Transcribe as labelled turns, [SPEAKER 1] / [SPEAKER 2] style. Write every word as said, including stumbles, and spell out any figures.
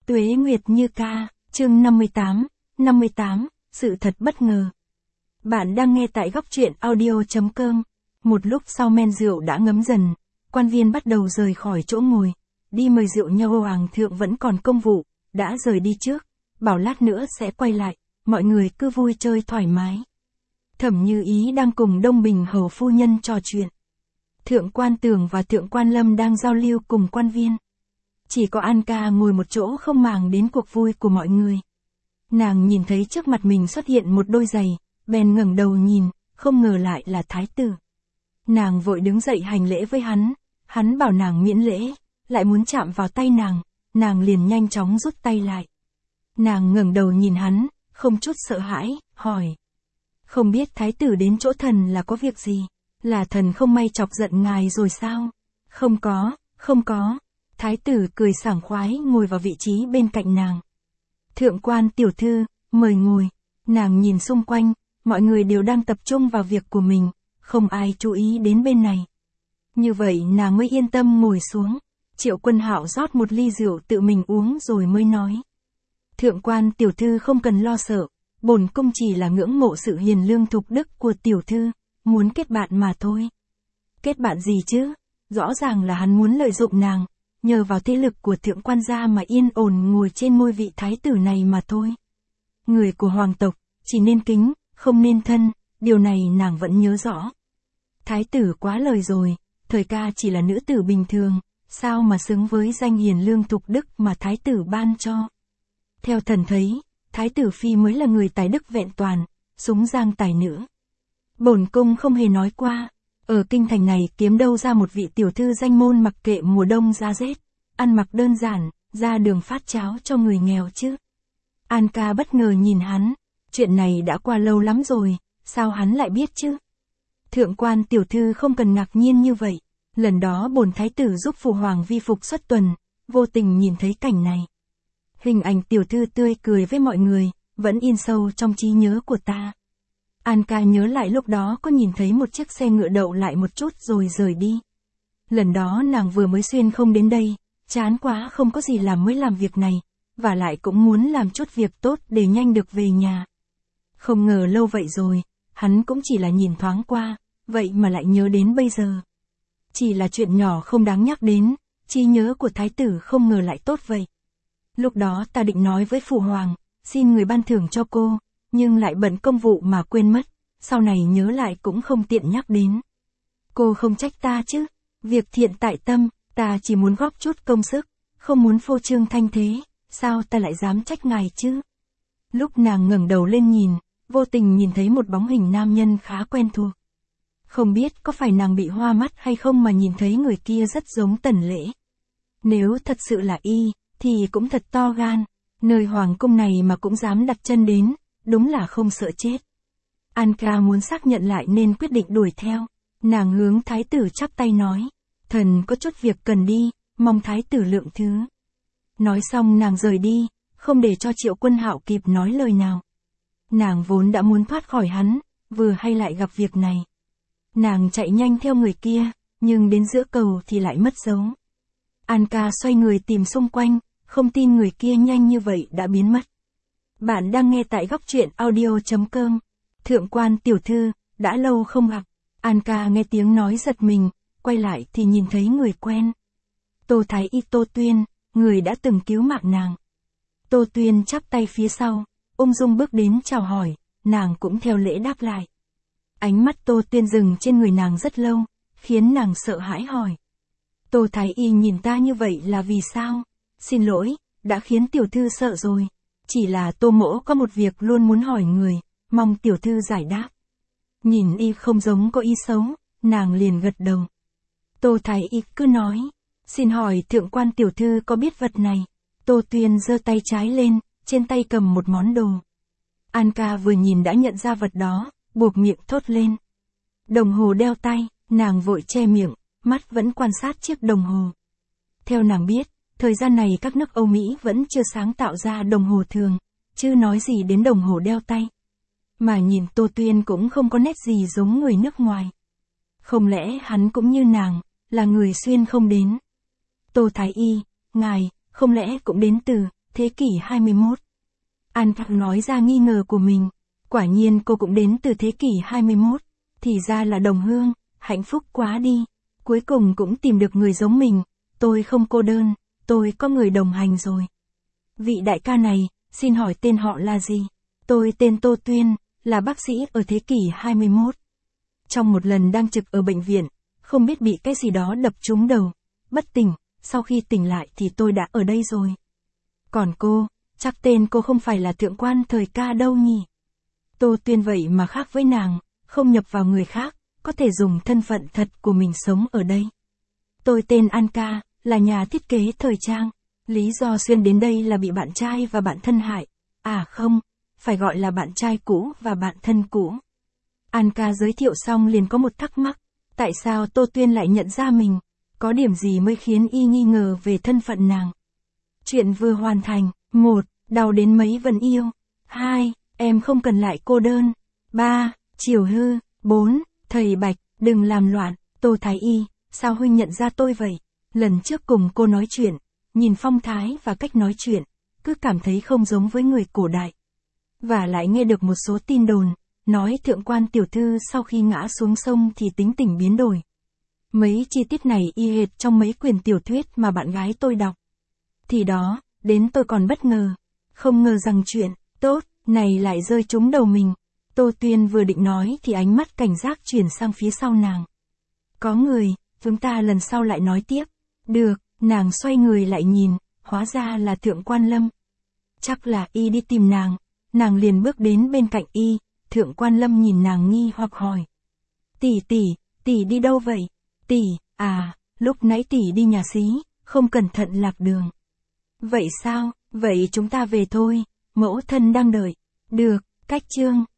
[SPEAKER 1] Tuế Nguyệt Như Ca, chương năm mươi tám, năm mươi tám, sự thật bất ngờ. Bạn đang nghe tại góc truyện audio chấm com. Một lúc sau men rượu đã ngấm dần, quan viên bắt đầu rời khỏi chỗ ngồi, đi mời rượu nhau. Hoàng thượng vẫn còn công vụ, đã rời đi trước, bảo lát nữa sẽ quay lại, mọi người cứ vui chơi thoải mái. Thẩm Như Ý đang cùng Đông Bình hầu phu nhân trò chuyện. Thượng quan Tường và Thượng quan Lâm đang giao lưu cùng quan viên. Chỉ có An Ca ngồi một chỗ không màng đến cuộc vui của mọi người. Nàng nhìn thấy trước mặt mình xuất hiện một đôi giày, bèn ngẩng đầu nhìn, không ngờ lại là thái tử. Nàng vội đứng dậy hành lễ với hắn, hắn bảo nàng miễn lễ, lại muốn chạm vào tay nàng, nàng liền nhanh chóng rút tay lại. Nàng ngẩng đầu nhìn hắn, không chút sợ hãi, hỏi. Không biết thái tử đến chỗ thần là có việc gì? Là thần không may chọc giận ngài rồi sao? Không có, không có. Thái tử cười sảng khoái ngồi vào vị trí bên cạnh nàng. Thượng quan tiểu thư, mời ngồi. Nàng nhìn xung quanh, mọi người đều đang tập trung vào việc của mình, không ai chú ý đến bên này. Như vậy nàng mới yên tâm ngồi xuống. Triệu Quân Hạo rót một ly rượu tự mình uống rồi mới nói. Thượng quan tiểu thư không cần lo sợ, bổn cung chỉ là ngưỡng mộ sự hiền lương thục đức của tiểu thư, muốn kết bạn mà thôi. Kết bạn gì chứ? Rõ ràng là hắn muốn lợi dụng nàng, nhờ vào thế lực của thượng quan gia mà yên ổn ngồi trên ngôi vị thái tử này mà thôi. Người của hoàng tộc, chỉ nên kính, không nên thân, điều này nàng vẫn nhớ rõ. Thái tử quá lời rồi, thời ca chỉ là nữ tử bình thường, sao mà xứng với danh hiền lương thục đức mà thái tử ban cho. Theo thần thấy, thái tử phi mới là người tài đức vẹn toàn, súng giang tài nữ. Bổn cung không hề nói qua, ở kinh thành này kiếm đâu ra một vị tiểu thư danh môn mặc kệ mùa đông giá rét, ăn mặc đơn giản, ra đường phát cháo cho người nghèo chứ. An Ca bất ngờ nhìn hắn, chuyện này đã qua lâu lắm rồi, sao hắn lại biết chứ? Thượng quan tiểu thư không cần ngạc nhiên như vậy, lần đó bổn thái tử giúp phụ hoàng vi phục xuất tuần, vô tình nhìn thấy cảnh này. Hình ảnh tiểu thư tươi cười với mọi người, vẫn in sâu trong trí nhớ của ta. An Ca nhớ lại lúc đó có nhìn thấy một chiếc xe ngựa đậu lại một chút rồi rời đi. Lần đó nàng vừa mới xuyên không đến đây, chán quá không có gì làm mới làm việc này, và lại cũng muốn làm chút việc tốt để nhanh được về nhà. Không ngờ lâu vậy rồi, hắn cũng chỉ là nhìn thoáng qua, vậy mà lại nhớ đến bây giờ. Chỉ là chuyện nhỏ không đáng nhắc đến, trí nhớ của thái tử không ngờ lại tốt vậy. Lúc đó ta định nói với phụ hoàng, xin người ban thưởng cho cô, nhưng lại bận công vụ mà quên mất, sau này nhớ lại cũng không tiện nhắc đến. Cô không trách ta chứ, việc thiện tại tâm, ta chỉ muốn góp chút công sức, không muốn phô trương thanh thế, sao ta lại dám trách ngài chứ? Lúc nàng ngẩng đầu lên nhìn, vô tình nhìn thấy một bóng hình nam nhân khá quen thuộc. Không biết có phải nàng bị hoa mắt hay không mà nhìn thấy người kia rất giống Tần Lễ. Nếu thật sự là y, thì cũng thật to gan, nơi hoàng cung này mà cũng dám đặt chân đến, đúng là không sợ chết. An Ca muốn xác nhận lại nên quyết định đuổi theo, nàng hướng thái tử chắp tay nói, thần có chút việc cần đi, mong thái tử lượng thứ. Nói xong nàng rời đi, không để cho Triệu Quân Hạo kịp nói lời nào. Nàng vốn đã muốn thoát khỏi hắn, vừa hay lại gặp việc này. Nàng chạy nhanh theo người kia, nhưng đến giữa cầu thì lại mất dấu. An Ca xoay người tìm xung quanh, không tin người kia nhanh như vậy đã biến mất. Bạn đang nghe tại góc truyện audio chấm com. Thượng quan tiểu thư, đã lâu không gặp. An Ca nghe tiếng nói giật mình, quay lại thì nhìn thấy người quen. Tô Thái Y Tô Tuyên, người đã từng cứu mạng nàng. Tô Tuyên chắp tay phía sau, ung dung bước đến chào hỏi, nàng cũng theo lễ đáp lại. Ánh mắt Tô Tuyên dừng trên người nàng rất lâu, khiến nàng sợ hãi hỏi. Tô Thái Y nhìn ta như vậy là vì sao? Xin lỗi, đã khiến tiểu thư sợ rồi. Chỉ là Tô mỗ có một việc luôn muốn hỏi người, mong tiểu thư giải đáp. Nhìn y không giống có ý xấu, nàng liền gật đầu. Tô Thái Y cứ nói, xin hỏi thượng quan tiểu thư có biết vật này? Tô Tuyên giơ tay trái lên, trên tay cầm một món đồ. An Ca vừa nhìn đã nhận ra vật đó, buộc miệng thốt lên. Đồng hồ đeo tay, nàng vội che miệng, mắt vẫn quan sát chiếc đồng hồ. Theo nàng biết, thời gian này các nước Âu Mỹ vẫn chưa sáng tạo ra đồng hồ thường, chứ nói gì đến đồng hồ đeo tay. Mà nhìn Tô Tuyên cũng không có nét gì giống người nước ngoài. Không lẽ hắn cũng như nàng, là người xuyên không đến? Tô Thái Y, ngài, không lẽ cũng đến từ thế kỷ hai mươi mốt. An Park nói ra nghi ngờ của mình. Quả nhiên cô cũng đến từ thế kỷ hai mươi mốt. Thì ra là đồng hương, hạnh phúc quá đi. Cuối cùng cũng tìm được người giống mình. Tôi không cô đơn, tôi có người đồng hành rồi. Vị đại ca này, xin hỏi tên họ là gì? Tôi tên Tô Tuyên, là bác sĩ ở thế kỷ hai mươi mốt. Trong một lần đang trực ở bệnh viện, không biết bị cái gì đó đập trúng đầu, bất tỉnh, sau khi tỉnh lại thì tôi đã ở đây rồi. Còn cô, chắc tên cô không phải là thượng quan thời ca đâu nhỉ? Tô Tuyên vậy mà khác với nàng, không nhập vào người khác, có thể dùng thân phận thật của mình sống ở đây. Tôi tên An Ca, là nhà thiết kế thời trang. Lý do xuyên đến đây là bị bạn trai và bạn thân hại. À không, phải gọi là bạn trai cũ và bạn thân cũ. An Ca giới thiệu xong liền có một thắc mắc. Tại sao Tô Tuyên lại nhận ra mình? Có điểm gì mới khiến y nghi ngờ về thân phận nàng? Chuyện vừa hoàn thành. một. Đau đến mấy vẫn yêu. hai. Em không cần lại cô đơn. ba. Chiều hư. bốn. Thầy Bạch, đừng làm loạn. Tô Thái Y, sao huynh nhận ra tôi vậy? Lần trước cùng cô nói chuyện, nhìn phong thái và cách nói chuyện, cứ cảm thấy không giống với người cổ đại. Và lại nghe được một số tin đồn, nói thượng quan tiểu thư sau khi ngã xuống sông thì tính tình biến đổi. Mấy chi tiết này y hệt trong mấy quyển tiểu thuyết mà bạn gái tôi đọc. Thì đó, đến tôi còn bất ngờ. Không ngờ rằng chuyện tốt này lại rơi trúng đầu mình. Tô Tuyên vừa định nói thì ánh mắt cảnh giác chuyển sang phía sau nàng. Có người, chúng ta lần sau lại nói tiếp. Được, nàng xoay người lại nhìn, hóa ra là thượng quan Lâm. Chắc là y đi tìm nàng. Nàng liền bước đến bên cạnh y, thượng quan Lâm nhìn nàng nghi hoặc hỏi. Tỷ tỷ, tỷ đi đâu vậy? Tỷ, à, lúc nãy tỷ đi nhà xí, không cẩn thận lạc đường. Vậy sao, vậy chúng ta về thôi, mẫu thân đang đợi. Được, cách chương.